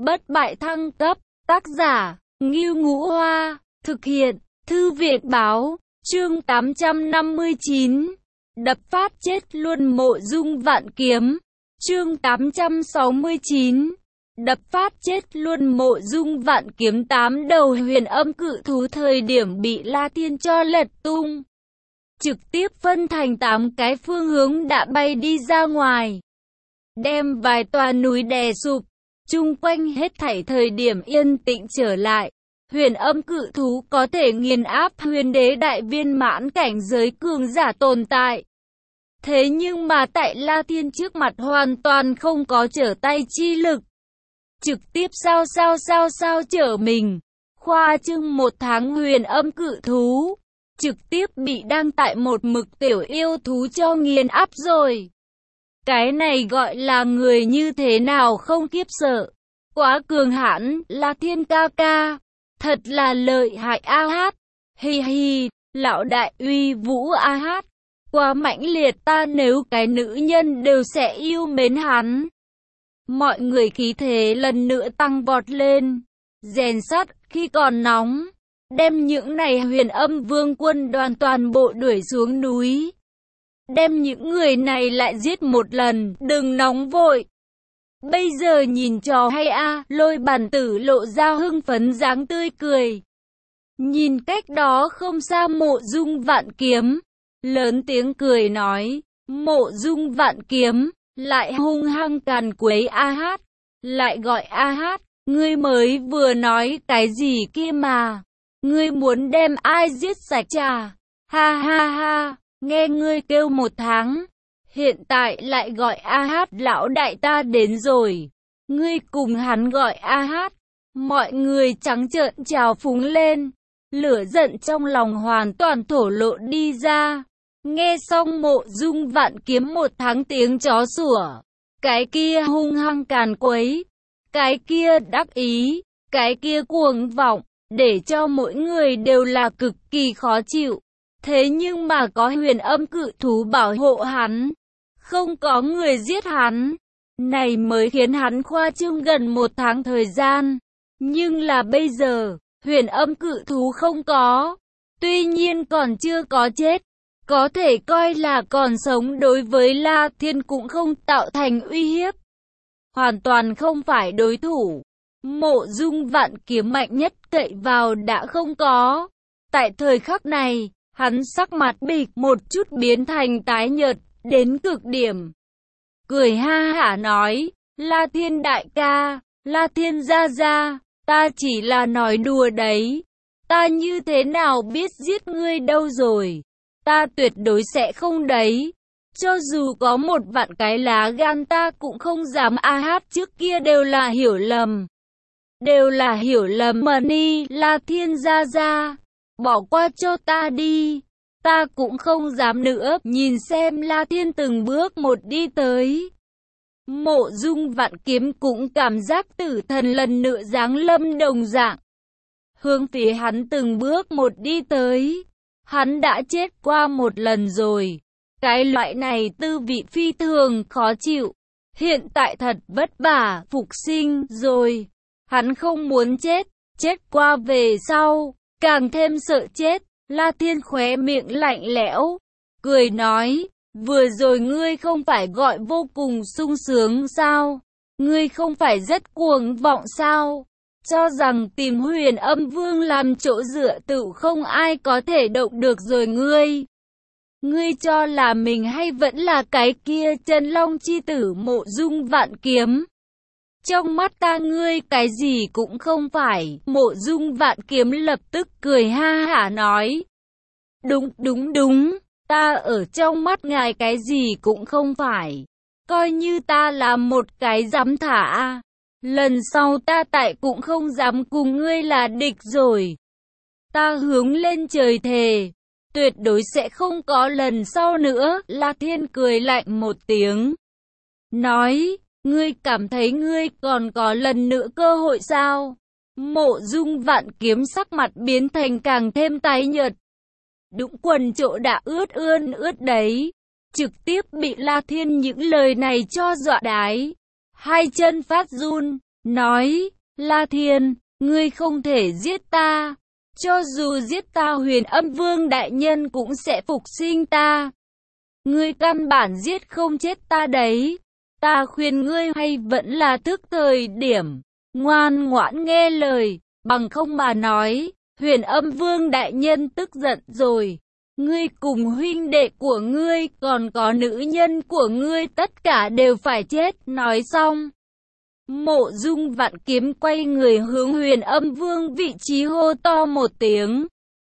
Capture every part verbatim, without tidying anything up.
bất bại thăng cấp, tác giả, Ngưu Ngũ Hoa, thực hiện, Thư viện Báo, chương tám trăm năm mươi chín, đập phát chết luôn Mộ Dung Vạn Kiếm, chương tám trăm sáu mươi chín, đập phát chết luôn Mộ Dung Vạn Kiếm. Tám đầu huyền âm cự thú thời điểm bị La Thiên cho lật tung, trực tiếp phân thành tám cái phương hướng đã bay đi ra ngoài, đem vài tòa núi đè sụp, chung quanh hết thảy thời điểm yên tĩnh trở lại. Huyền âm cự thú có thể nghiền áp huyền đế đại viên mãn cảnh giới cường giả tồn tại. Thế nhưng mà tại La Thiên trước mặt hoàn toàn không có trở tay chi lực. Trực tiếp sao sao sao sao trở mình. Khoa trương một tháng huyền âm cự thú. Trực tiếp bị đang tại một mực tiểu yêu thú cho nghiền áp rồi. Cái này gọi là người như thế nào không kiếp sợ. Quá cường hãn, La Thiên ca ca. Thật là lợi hại a hát. Hi hi, lão đại uy vũ a hát. Quá mãnh liệt, ta nếu cái nữ nhân đều sẽ yêu mến hắn. Mọi người khí thế lần nữa tăng vọt lên. Rèn sắt khi còn nóng. Đem những này huyền âm vương quân đoàn toàn bộ đuổi xuống núi. Đem những người này lại giết một lần, đừng nóng vội. Bây giờ nhìn trò hay a, à, Lôi Bản Tử lộ ra hưng phấn dáng tươi cười. Nhìn cách đó không xa Mộ Dung Vạn Kiếm, lớn tiếng cười nói, Mộ Dung Vạn Kiếm, lại hung hăng càn quấy a hát, lại gọi a hát, ngươi mới vừa nói cái gì kia mà, ngươi muốn đem ai giết sạch trà, ha ha ha, nghe ngươi kêu một tháng. Hiện tại lại gọi a hát lão đại ta đến rồi. Ngươi cùng hắn gọi a hát. Mọi người trắng trợn trào phúng lên. Lửa giận trong lòng hoàn toàn thổ lộ đi ra. Nghe xong Mộ Dung Vạn Kiếm một tháng tiếng chó sủa. Cái kia hung hăng càn quấy. Cái kia đắc ý. Cái kia cuồng vọng. Để cho mỗi người đều là cực kỳ khó chịu. Thế nhưng mà có huyền âm cự thú bảo hộ hắn. Không có người giết hắn, này mới khiến hắn khoa trương gần một tháng thời gian. Nhưng là bây giờ, huyền âm cự thú không có, tuy nhiên còn chưa có chết, có thể coi là còn sống đối với La Thiên cũng không tạo thành uy hiếp. Hoàn toàn không phải đối thủ, Mộ Dung Vạn Kiếm mạnh nhất cậy vào đã không có. Tại thời khắc này, hắn sắc mặt bịch một chút biến thành tái nhợt. Đến cực điểm, cười ha hả nói, La Thiên đại ca, La Thiên gia gia, ta chỉ là nói đùa đấy, ta như thế nào biết giết ngươi đâu rồi, ta tuyệt đối sẽ không đấy, cho dù có một vạn cái lá gan ta cũng không dám a hát. Trước kia đều là hiểu lầm, đều là hiểu lầm mà ni, La Thiên gia gia, bỏ qua cho ta đi. Ta cũng không dám nữa, nhìn xem La Thiên từng bước một đi tới. Mộ Dung Vạn Kiếm cũng cảm giác tử thần lần nữa giáng lâm đồng dạng. Hướng phía hắn từng bước một đi tới. Hắn đã chết qua một lần rồi. Cái loại này tư vị phi thường khó chịu. Hiện tại thật vất vả, phục sinh rồi. Hắn không muốn chết, chết qua về sau, càng thêm sợ chết. La Thiên khóe miệng lạnh lẽo, cười nói, vừa rồi ngươi không phải gọi vô cùng sung sướng sao? Ngươi không phải rất cuồng vọng sao? Cho rằng tìm huyền âm vương làm chỗ dựa tự không ai có thể động được rồi ngươi. Ngươi cho là mình hay vẫn là cái kia chân long chi tử Mộ Dung Vạn Kiếm? Trong mắt ta ngươi cái gì cũng không phải. Mộ Dung Vạn Kiếm lập tức cười ha hả nói. Đúng đúng đúng, ta ở trong mắt ngài cái gì cũng không phải. Coi như ta là một cái dám thả. Lần sau ta tại cũng không dám cùng ngươi là địch rồi. Ta hướng lên trời thề, tuyệt đối sẽ không có lần sau nữa. La Thiên cười lạnh một tiếng, nói, ngươi cảm thấy ngươi còn có lần nữa cơ hội sao? Mộ Dung Vạn Kiếm sắc mặt biến thành càng thêm tái nhợt. Đúng quần chỗ đã ướt ươn ướt đấy. Trực tiếp bị La Thiên những lời này cho dọa đái. Hai chân phát run, nói, La Thiên, ngươi không thể giết ta. Cho dù giết ta Huyền Âm Vương đại nhân cũng sẽ phục sinh ta. Ngươi căn bản giết không chết ta đấy. Ta khuyên ngươi hay vẫn là thức thời điểm, ngoan ngoãn nghe lời, bằng không mà nói, Huyền Âm Vương đại nhân tức giận rồi. Ngươi cùng huynh đệ của ngươi còn có nữ nhân của ngươi tất cả đều phải chết. Nói xong, Mộ Dung Vạn Kiếm quay người hướng Huyền Âm Vương vị trí hô to một tiếng.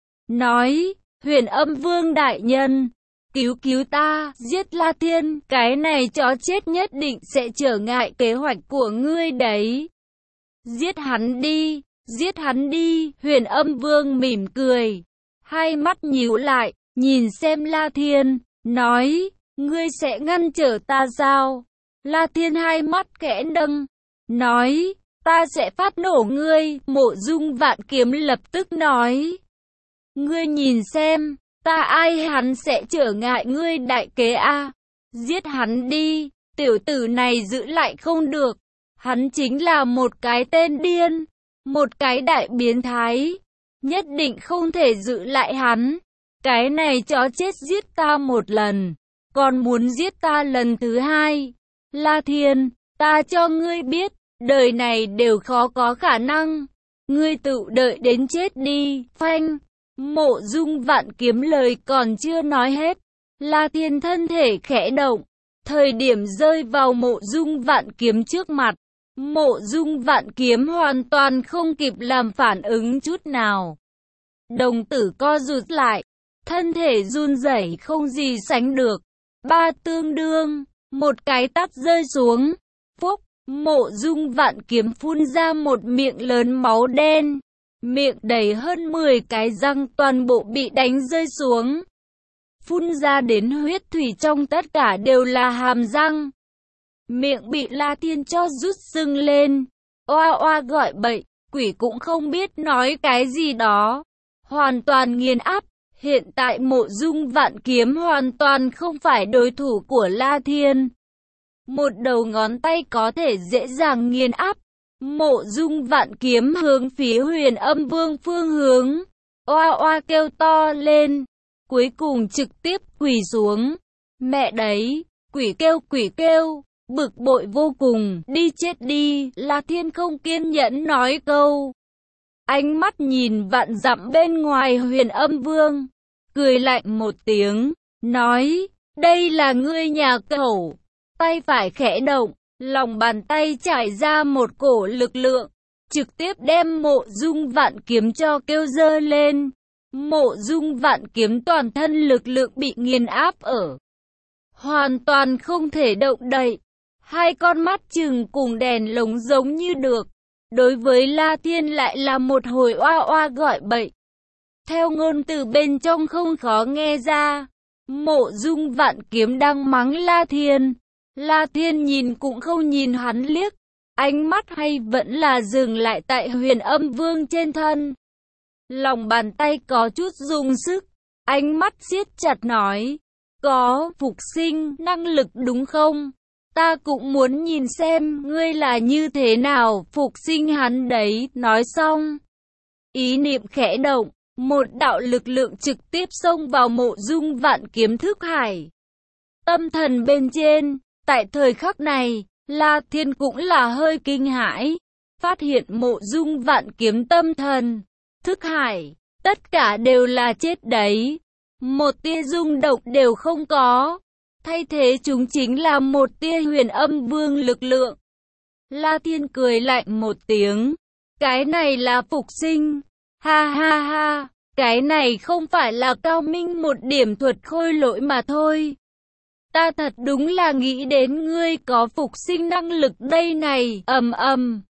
Nói, Huyền Âm Vương đại nhân, cứu cứu ta, giết La Thiên, cái này chó chết nhất định sẽ trở ngại kế hoạch của ngươi đấy. Giết hắn đi, giết hắn đi, Huyền Âm Vương mỉm cười, hai mắt nhíu lại, nhìn xem La Thiên, nói, ngươi sẽ ngăn trở ta sao? La Thiên hai mắt khẽ nâng, nói, ta sẽ phát nổ ngươi. Mộ Dung Vạn Kiếm lập tức nói, ngươi nhìn xem, ta ai hắn sẽ trở ngại ngươi đại kế a? Giết hắn đi, tiểu tử này giữ lại không được, hắn chính là một cái tên điên, một cái đại biến thái, nhất định không thể giữ lại hắn. Cái này chó chết giết ta một lần, còn muốn giết ta lần thứ hai. La Thiên, ta cho ngươi biết, đời này đều khó có khả năng. Ngươi tự đợi đến chết đi. Phanh. Mộ Dung Vạn Kiếm lời còn chưa nói hết, La Thiên thân thể khẽ động, thời điểm rơi vào Mộ Dung Vạn Kiếm trước mặt, Mộ Dung Vạn Kiếm hoàn toàn không kịp làm phản ứng chút nào. Đồng tử co rụt lại, thân thể run rẩy không gì sánh được. Ba tương đương, một cái tát rơi xuống. Phúc, Mộ Dung Vạn Kiếm phun ra một miệng lớn máu đen. Miệng đầy hơn mười cái răng toàn bộ bị đánh rơi xuống. Phun ra đến huyết thủy trong tất cả đều là hàm răng. Miệng bị La Thiên cho rút sưng lên. Oa oa gọi bậy, quỷ cũng không biết nói cái gì đó. Hoàn toàn nghiền áp. Hiện tại Mộ Dung Vạn Kiếm hoàn toàn không phải đối thủ của La Thiên. Một đầu ngón tay có thể dễ dàng nghiền áp. Mộ Dung Vạn Kiếm hướng phía Huyền Âm Vương phương hướng, oa oa kêu to lên, cuối cùng trực tiếp quỳ xuống. Mẹ đấy, quỷ kêu quỷ kêu, bực bội vô cùng, đi chết đi. La Thiên không kiên nhẫn nói câu. Ánh mắt nhìn vạn dặm bên ngoài Huyền Âm Vương, cười lạnh một tiếng, nói, đây là ngươi nhà cẩu. Tay phải khẽ động, lòng bàn tay trải ra một cổ lực lượng, trực tiếp đem Mộ Dung Vạn Kiếm cho kêu dơ lên. Mộ Dung Vạn Kiếm toàn thân lực lượng bị nghiền áp ở, hoàn toàn không thể động đậy. Hai con mắt trừng cùng đèn lồng giống như được. Đối với La Thiên lại là một hồi oa oa gọi bậy. Theo ngôn từ bên trong không khó nghe ra, Mộ Dung Vạn Kiếm đang mắng La Thiên. La Thiên nhìn cũng không nhìn hắn liếc, ánh mắt hay vẫn là dừng lại tại Huyền Âm Vương trên thân. Lòng bàn tay có chút dùng sức, ánh mắt siết chặt nói, có phục sinh năng lực đúng không? Ta cũng muốn nhìn xem ngươi là như thế nào phục sinh hắn đấy. Nói xong, ý niệm khẽ động, một đạo lực lượng trực tiếp xông vào Mộ Dung Vạn Kiếm thức hải. Tâm thần bên trên. Tại thời khắc này, La Thiên cũng là hơi kinh hãi, phát hiện Mộ Dung Vạn Kiếm tâm thần, thức hải, tất cả đều là chết đấy. Một tia rung động đều không có, thay thế chúng chính là một tia Huyền Âm Vương lực lượng. La Thiên cười lạnh một tiếng, cái này là phục sinh, ha ha ha, cái này không phải là cao minh một điểm thuật khôi lỗi mà thôi. Ta thật đúng là nghĩ đến ngươi có phục sinh năng lực đây này. Ầm ầm,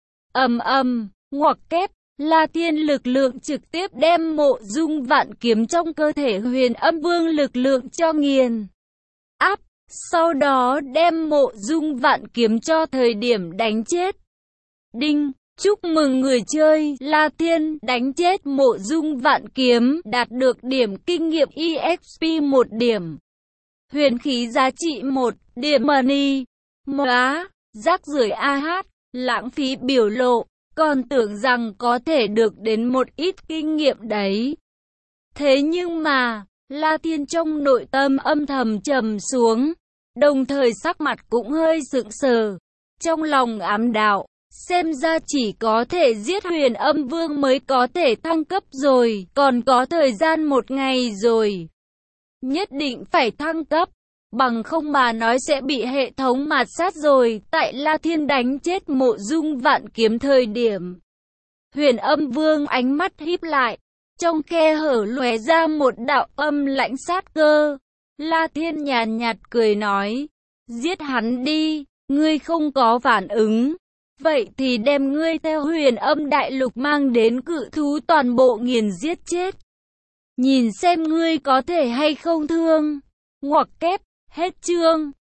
ầm ầm, ngoặc kép, La Thiên lực lượng trực tiếp đem Mộ Dung Vạn Kiếm trong cơ thể Huyền Âm Vương lực lượng cho nghiền áp, sau đó đem Mộ Dung Vạn Kiếm cho thời điểm đánh chết. Đinh, chúc mừng người chơi La Thiên đánh chết Mộ Dung Vạn Kiếm, đạt được điểm kinh nghiệm e ích pê một điểm. Huyền khí giá trị một điểm money. Móa, rác rưởi a hát. lãng phí biểu lộ, còn tưởng rằng có thể được đến một ít kinh nghiệm đấy. Thế nhưng mà, La Thiên trong nội tâm âm thầm trầm xuống, đồng thời sắc mặt cũng hơi sững sờ, trong lòng ám đạo, xem ra chỉ có thể giết Huyền Âm Vương mới có thể thăng cấp rồi, còn có thời gian một ngày rồi. Nhất định phải thăng cấp, bằng không mà nói sẽ bị hệ thống mạt sát rồi. Tại La Thiên đánh chết Mộ Dung Vạn Kiếm thời điểm, Huyền Âm Vương ánh mắt híp lại, trong khe hở lóe ra một đạo âm lãnh sát cơ. La Thiên nhàn nhạt cười nói, giết hắn đi, ngươi không có phản ứng. Vậy thì đem ngươi theo Huyền Âm Đại Lục mang đến cự thú toàn bộ nghiền giết chết. Nhìn xem ngươi có thể hay không thương. Ngoặc kép, hết chương.